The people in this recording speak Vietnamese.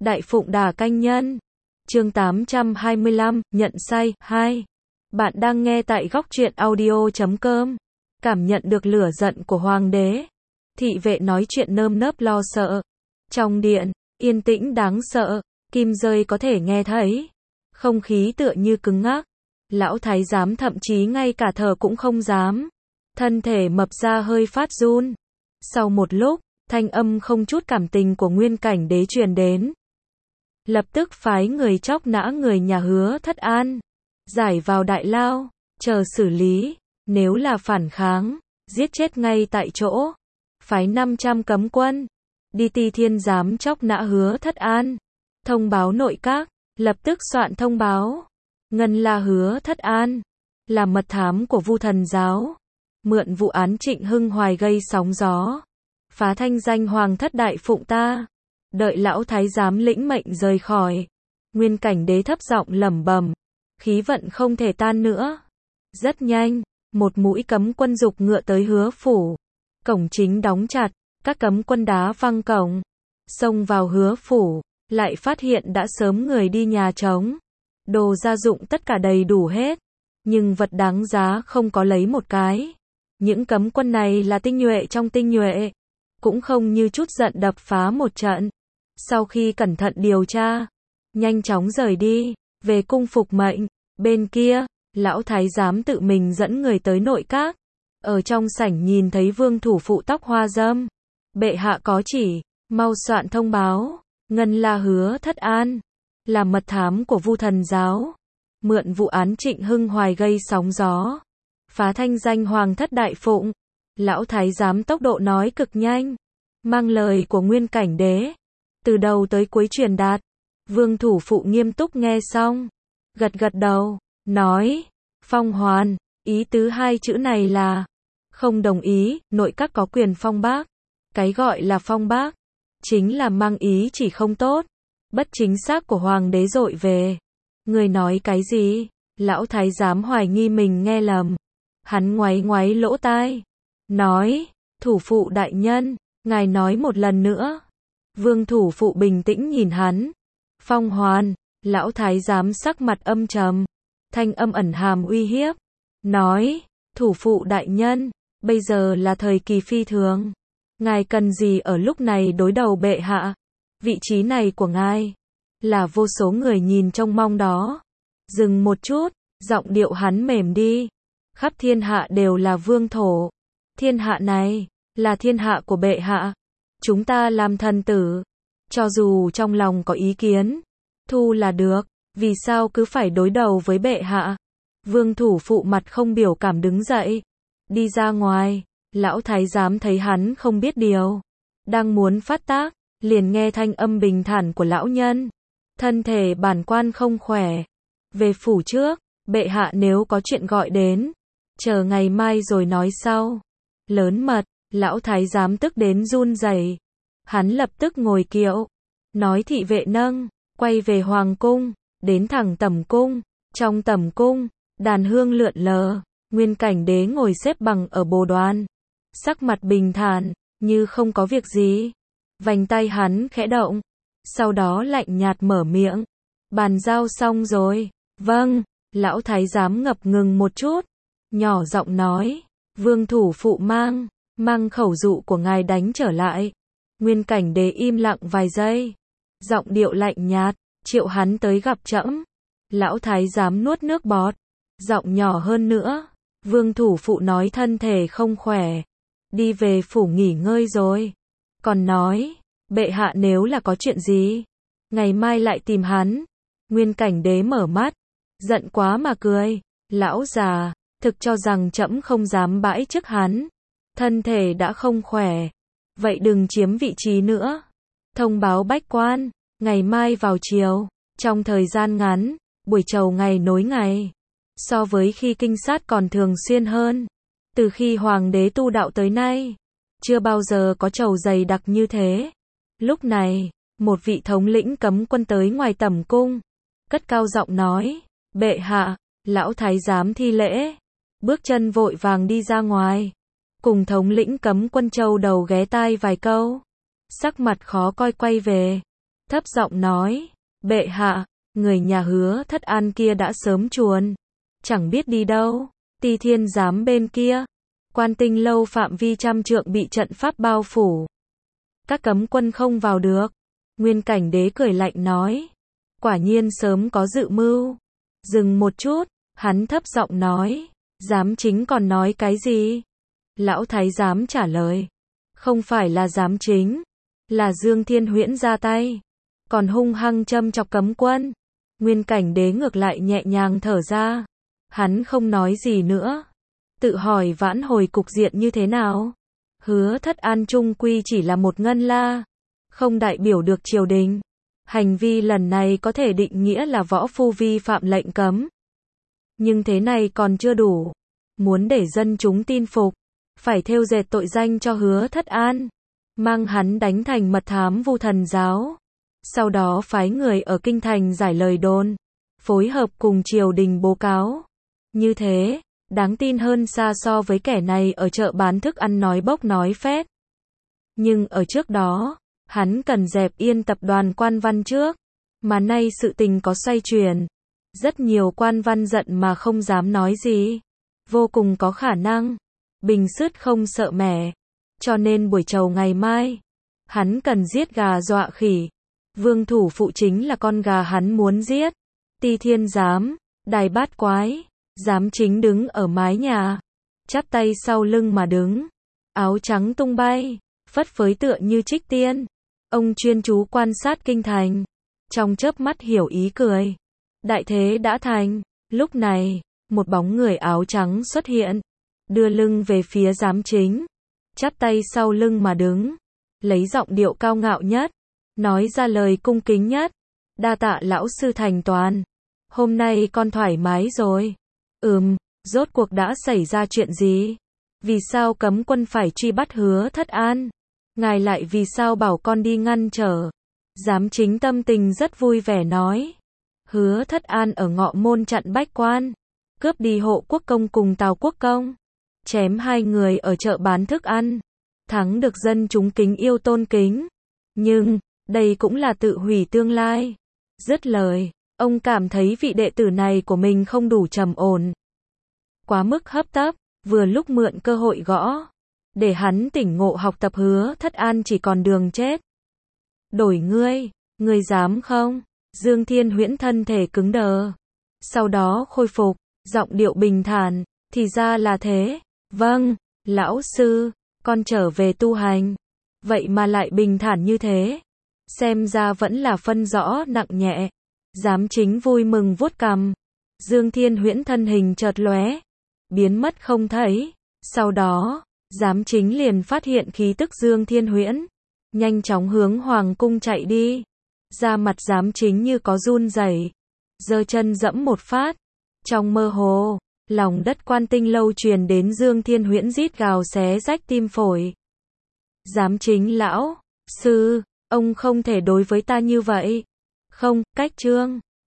Đại Phụng Đà Canh Nhân. Chương 825, nhận sai, 2. Bạn đang nghe tại góc truyện audio.com. Cảm nhận được lửa giận của hoàng đế. Thị vệ nói chuyện nơm nớp lo sợ. Trong điện, yên tĩnh đáng sợ, kim rơi có thể nghe thấy. Không khí tựa như cứng ngắc. Lão thái giám thậm chí ngay cả thở cũng không dám. Thân thể mập ra hơi phát run. Sau một lúc, thanh âm không chút cảm tình của Nguyên Cảnh Đế truyền đến. Lập tức phái người chóc nã người nhà Hứa Thất An, giải vào đại lao, chờ xử lý, nếu là phản kháng, giết chết ngay tại chỗ. Phái 500 cấm quân, đi Ti Thiên giám chóc nã Hứa Thất An, thông báo nội các, lập tức soạn thông báo. Ngân là Hứa Thất An, là mật thám của Vu Thần giáo, mượn vụ án Trịnh Hưng Hoài gây sóng gió, phá thanh danh Hoàng thất Đại Phụng ta. Đợi lão thái giám lĩnh mệnh rời khỏi, Nguyên Cảnh Đế thấp giọng lẩm bẩm, khí vận không thể tan nữa. Rất nhanh, một mũi cấm quân giục ngựa tới Hứa phủ. Cổng chính đóng chặt, các cấm quân đá văng cổng, xông vào Hứa phủ, lại phát hiện đã sớm người đi nhà trống. Đồ gia dụng tất cả đầy đủ hết, nhưng vật đáng giá không có lấy một cái. Những cấm quân này là tinh nhuệ trong tinh nhuệ, cũng không như chút giận đập phá một trận. Sau khi cẩn thận điều tra, nhanh chóng rời đi, về cung phục mệnh. Bên kia, lão thái giám tự mình dẫn người tới nội các. Ở trong sảnh nhìn thấy vương thủ phụ tóc hoa râm. Bệ hạ có chỉ, mau soạn thông báo. Ngân là Hứa Thất An, là mật thám của Vu Thần giáo, mượn vụ án Trịnh Hưng Hoài gây sóng gió, phá thanh danh Hoàng thất Đại Phụng. Lão thái giám tốc độ nói cực nhanh, mang lời của Nguyên Cảnh Đế, từ đầu tới cuối truyền đạt. Vương thủ phụ nghiêm túc nghe xong, gật gật đầu, nói, phong hoàn, ý tứ hai chữ này là, không đồng ý. Nội các có quyền phong bác. Cái gọi là phong bác, chính là mang ý chỉ không tốt, bất chính xác của hoàng đế dội về. Người nói cái gì? Lão thái giám hoài nghi mình nghe lầm. Hắn ngoáy ngoáy lỗ tai, nói, thủ phụ đại nhân, ngài nói một lần nữa. Vương thủ phụ bình tĩnh nhìn hắn. Phong hoàn, lão thái giám sắc mặt âm trầm, thanh âm ẩn hàm uy hiếp, nói, thủ phụ đại nhân, bây giờ là thời kỳ phi thường. Ngài cần gì ở lúc này đối đầu bệ hạ? Vị trí này của ngài, là vô số người nhìn trông mong đó. Dừng một chút, giọng điệu hắn mềm đi. Khắp thiên hạ đều là vương thổ. Thiên hạ này, là thiên hạ của bệ hạ. Chúng ta làm thần tử, cho dù trong lòng có ý kiến, thu là được, vì sao cứ phải đối đầu với bệ hạ? Vương thủ phụ mặt không biểu cảm đứng dậy, đi ra ngoài. Lão thái giám thấy hắn không biết điều, đang muốn phát tác, liền nghe thanh âm bình thản của lão nhân. Thân thể bản quan không khỏe, về phủ trước, bệ hạ nếu có chuyện gọi đến, chờ ngày mai rồi nói sau. Lớn mật, lão thái giám tức đến run rẩy. Hắn lập tức ngồi kiệu, nói thị vệ nâng, quay về hoàng cung, đến thẳng tẩm cung. Trong tẩm cung, đàn hương lượn lờ, Nguyên Cảnh Đế ngồi xếp bằng ở bồ đoàn, sắc mặt bình thản, như không có việc gì. Vành tay hắn khẽ động, sau đó lạnh nhạt mở miệng, bàn giao xong rồi. Vâng. Lão thái giám ngập ngừng một chút, nhỏ giọng nói, vương thủ phụ mang khẩu dụ của ngài đánh trở lại. Nguyên Cảnh Đế im lặng vài giây, giọng điệu lạnh nhạt, triệu hắn tới gặp trẫm. Lão thái giám nuốt nước bọt, giọng nhỏ hơn nữa, vương thủ phụ nói thân thể không khỏe, đi về phủ nghỉ ngơi rồi. Còn nói, bệ hạ nếu là có chuyện gì, ngày mai lại tìm hắn. Nguyên Cảnh Đế mở mắt, giận quá mà cười, lão già, thực cho rằng trẫm không dám bãi chức hắn. Thân thể đã không khỏe, vậy đừng chiếm vị trí nữa. Thông báo bách quan, ngày mai vào chiều, trong thời gian ngắn, buổi chầu ngày nối ngày. So với khi kinh sát còn thường xuyên hơn. Từ khi hoàng đế tu đạo tới nay, chưa bao giờ có chầu dày đặc như thế. Lúc này, một vị thống lĩnh cấm quân tới ngoài tẩm cung, cất cao giọng nói, bệ hạ. Lão thái giám thi lễ, bước chân vội vàng đi ra ngoài, cùng thống lĩnh cấm quân châu đầu ghé tai vài câu, sắc mặt khó coi quay về. thấp giọng nói, bệ hạ, người nhà Hứa Thất An kia đã sớm chuồn, chẳng biết đi đâu. Ti Thiên Giám bên kia, Quan Tinh lâu phạm vi trăm trượng bị trận pháp bao phủ. Các cấm quân không vào được. Nguyên Cảnh Đế cười lạnh nói, quả nhiên sớm có dự mưu. Dừng một chút, hắn thấp giọng nói, giám chính còn nói cái gì? Lão Thái Giám trả lời, không phải là giám chính, là Dương Thiên Huyễn ra tay, còn hung hăng châm chọc cấm quân. Nguyên Cảnh Đế ngược lại nhẹ nhàng thở ra, hắn không nói gì nữa, tự hỏi vãn hồi cục diện như thế nào. Hứa Thất An trung quy chỉ là một ngân la, không đại biểu được triều đình. Hành vi lần này có thể định nghĩa là võ phu vi phạm lệnh cấm. Nhưng thế này còn chưa đủ. Muốn để dân chúng tin phục, phải thêu dệt tội danh cho Hứa Thất An, mang hắn đánh thành mật thám Vu Thần giáo. Sau đó phái người ở kinh thành giải lời đồn, phối hợp cùng triều đình báo cáo. Như thế, đáng tin hơn xa so với kẻ này ở chợ bán thức ăn nói bốc nói phét. Nhưng ở trước đó, hắn cần dẹp yên tập đoàn Quan Văn trước, mà nay sự tình có xoay chuyển. Rất nhiều quan văn giận mà không dám nói gì, vô cùng có khả năng bình sứt không sợ mẻ. Cho nên buổi trầu ngày mai, hắn cần giết gà dọa khỉ. Vương thủ phụ chính là con gà hắn muốn giết. Ti Thiên Giám, Đài Bát Quái, giám chính đứng ở mái nhà, chắp tay sau lưng mà đứng, áo trắng tung bay, phất phới tựa như trích tiên. Ông chuyên chú quan sát kinh thành, trong chớp mắt hiểu ý cười. Đại thế đã thành. Lúc này, một bóng người áo trắng xuất hiện, đưa lưng về phía giám chính, chắp tay sau lưng mà đứng, lấy giọng điệu cao ngạo nhất, nói ra lời cung kính nhất. Đa tạ lão sư thành toàn. Hôm nay con thoải mái rồi. Rốt cuộc đã xảy ra chuyện gì? Vì sao cấm quân phải truy bắt Hứa Thất An? Ngài lại vì sao bảo con đi ngăn trở? Giám chính tâm tình rất vui vẻ nói. Hứa Thất An ở Ngọ Môn chặn Bách Quan, cướp đi Hộ Quốc Công cùng Tào Quốc Công, chém hai người ở chợ bán thức ăn, thắng được dân chúng kính yêu tôn kính. Nhưng, đây cũng là tự hủy tương lai. Dứt lời, ông cảm thấy vị đệ tử này của mình không đủ trầm ổn, quá mức hấp tấp, vừa lúc mượn cơ hội gõ, để hắn tỉnh ngộ học tập. Hứa Thất An chỉ còn đường chết. Đổi ngươi dám không? Dương Thiên Huyễn thân thể cứng đờ, sau đó khôi phục, giọng điệu bình thản, thì ra là thế. Vâng, lão sư, con trở về tu hành. Vậy mà lại bình thản như thế, xem ra vẫn là phân rõ nặng nhẹ. Giám chính vui mừng vuốt cằm. Dương Thiên Huyễn thân hình chợt lóe, biến mất không thấy. Sau đó, giám chính liền phát hiện khí tức Dương Thiên Huyễn, nhanh chóng hướng hoàng cung chạy đi. Da mặt giám chính như có run rẩy, giơ chân dẫm một phát. Trong mơ hồ, lòng đất Quan Tinh lâu truyền đến Dương Thiên Huyễn rít gào xé rách tim phổi. Giám chính lão sư, ông không thể đối với ta như vậy. Không, cách trương.